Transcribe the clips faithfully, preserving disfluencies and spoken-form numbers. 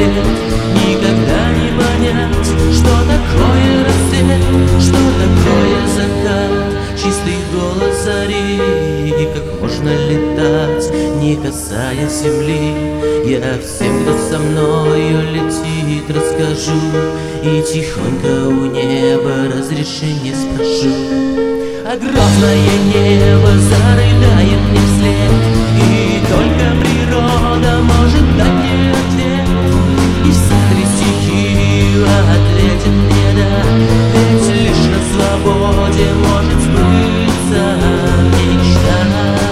лет никогда не понять, что такое рассвет, что такое закат, чистый голос зари, и как можно летать, не касаясь земли. Я всем, кто со мною летит, расскажу, и тихонько у неба разрешение спрошу. А грозное небо зарыдает мне вслед, и только природа может дать мне ответ. И вся три стихии ответит мне да, ведь лишь на свободе может сбыться мечта.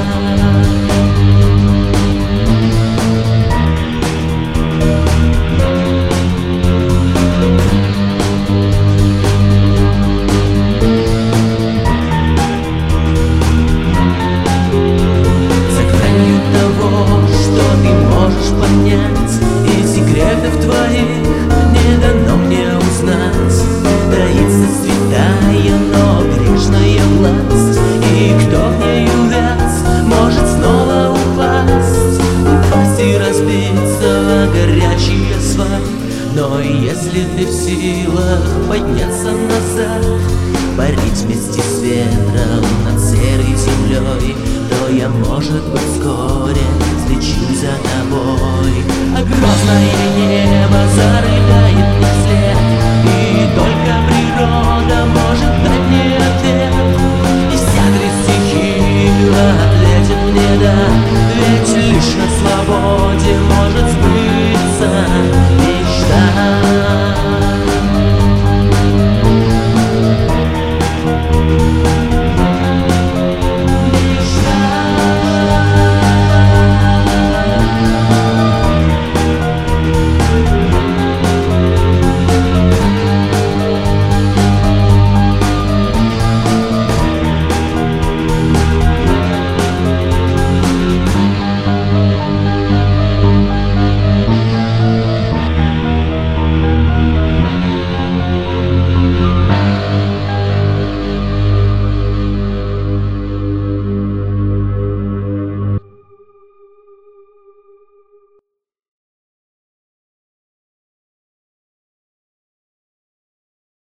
И секретов твоих не дано мне узнать. Таится святая, но грешная власть, и кто в ней увяз, может снова упасть, упасть и разбиться о горячий асфальт. Но если ты в силах подняться назад, парить вместе с ветром над серой землей, то я, может быть, вскоре слечу за тобой. А грозное небо зарыто